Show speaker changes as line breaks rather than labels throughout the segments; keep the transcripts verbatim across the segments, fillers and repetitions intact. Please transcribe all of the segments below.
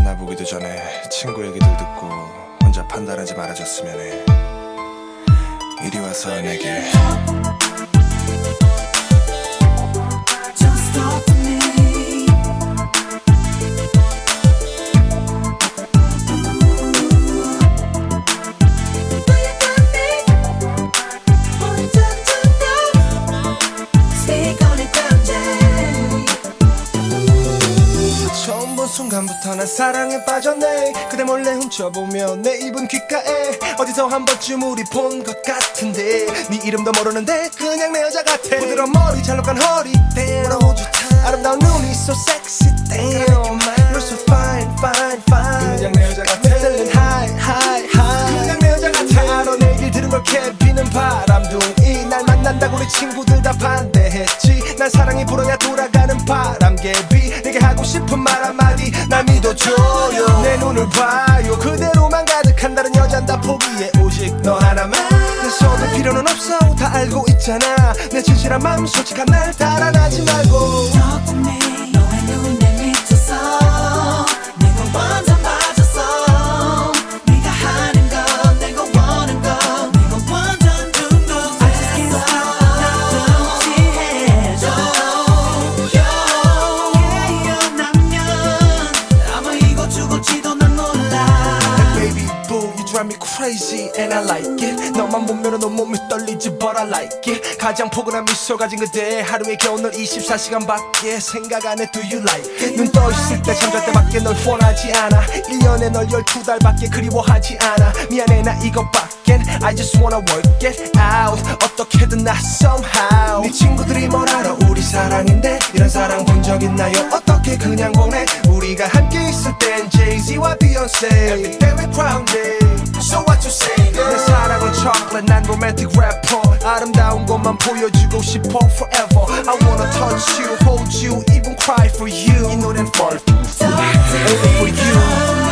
만나보기도 전에 친구 얘기들 듣고 혼자 판단하지 말아줬으면 해. 이리 와서 내게
Just talk to me.
처음 본 순간부터 난 사랑에 빠졌네. 그대 몰래 훔쳐보며 내 입은 귓가에 어디서 한 번쯤 우리 본 것 같은데 네 이름도 모르는데 그냥 내 여자 같아. 부드러운 머리 잘록한 허리 너무 좋다. 아름다운 눈이 so sexy damn. You're so fine fine fine. 그냥 내 여자 같아. feeling high high high. 그냥 내 여자 같아. 하루 내 얘기를 들은 걸 캐비는 바람둥이. 날 만난다고 우리 친구들 다 반대했지. 난 사랑이 불어야 돌아가는 바람개비. 내게 하고 싶은 말 한마디 날 믿어줘요. 내 눈을 봐요. 그대로만 가득한 다른 여잔 다 포기해. 오직 너 하나만. 내 손을 필요는 없어. 다 알고 있잖아. 내 진실한 마음 솔직한 날 달아나지 말고.
Talk to me. 너의 눈에 미쳤어. 내가 완전 빠졌어. 네가 하는 거 내가 원한 거 내가 완전 중독됐어. I just can't stop. 나 취해줘. Yeah, 남면 아마 이거 죽을지도 난 몰라.
Baby boo, you drive me crazy and I like it. 너만 보면은 온몸이 떨리지 but I like it. 가장 포근한 미소 가진 그대 하루에 겨우 널 이십사 시간밖에 생각 안 해. Do you like it? 눈 떠있을 때 잠잘 때밖에 널 원하지 않아. 일 년에 널 열두 달밖에 그리워하지 않아. 미안해 나 이것밖엔 I just wanna work it out. 어떻게든 나 somehow. 네 친구들이 뭘 알아 우리 사랑인데 이런 사랑 본 적 있나요? 어떻게 그냥 보내. 우리가 함께 있을 땐 Jay-Z와 Beyonce Every day we're grounded. So what you say girl? 내 사랑은 chocolate 난 romantic rapper. 아름다운 것만 보여주고 싶어 forever. I wanna touch you, hold you, even cry for you. 이 노래는 for you, only for you.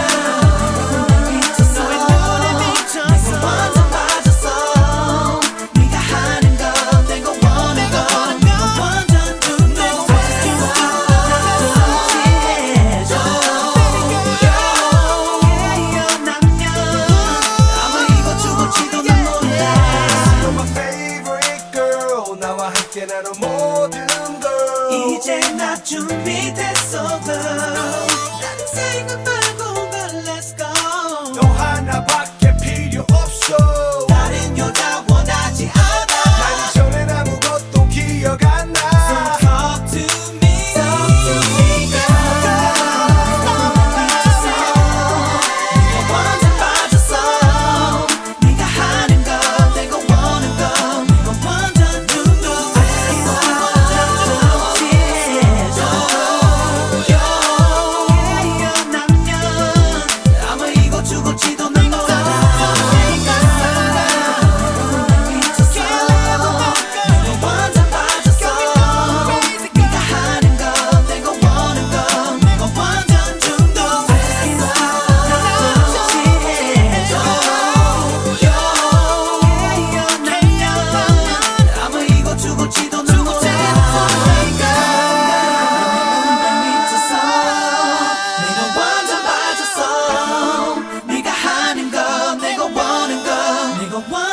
나는 모든 걸
이제 나 준비됐어 girl. 다른 생각 말고 girl let's go.
너 하나밖에 필요 없어.
다른 여자 원하지 않아.
난 이전엔 아무것도 기억 안 나.
So talk to me. Talk to me girl. 네가 완전 빠졌어. 네가 하는 거 내가 원하는 거 내가 완전 중독. One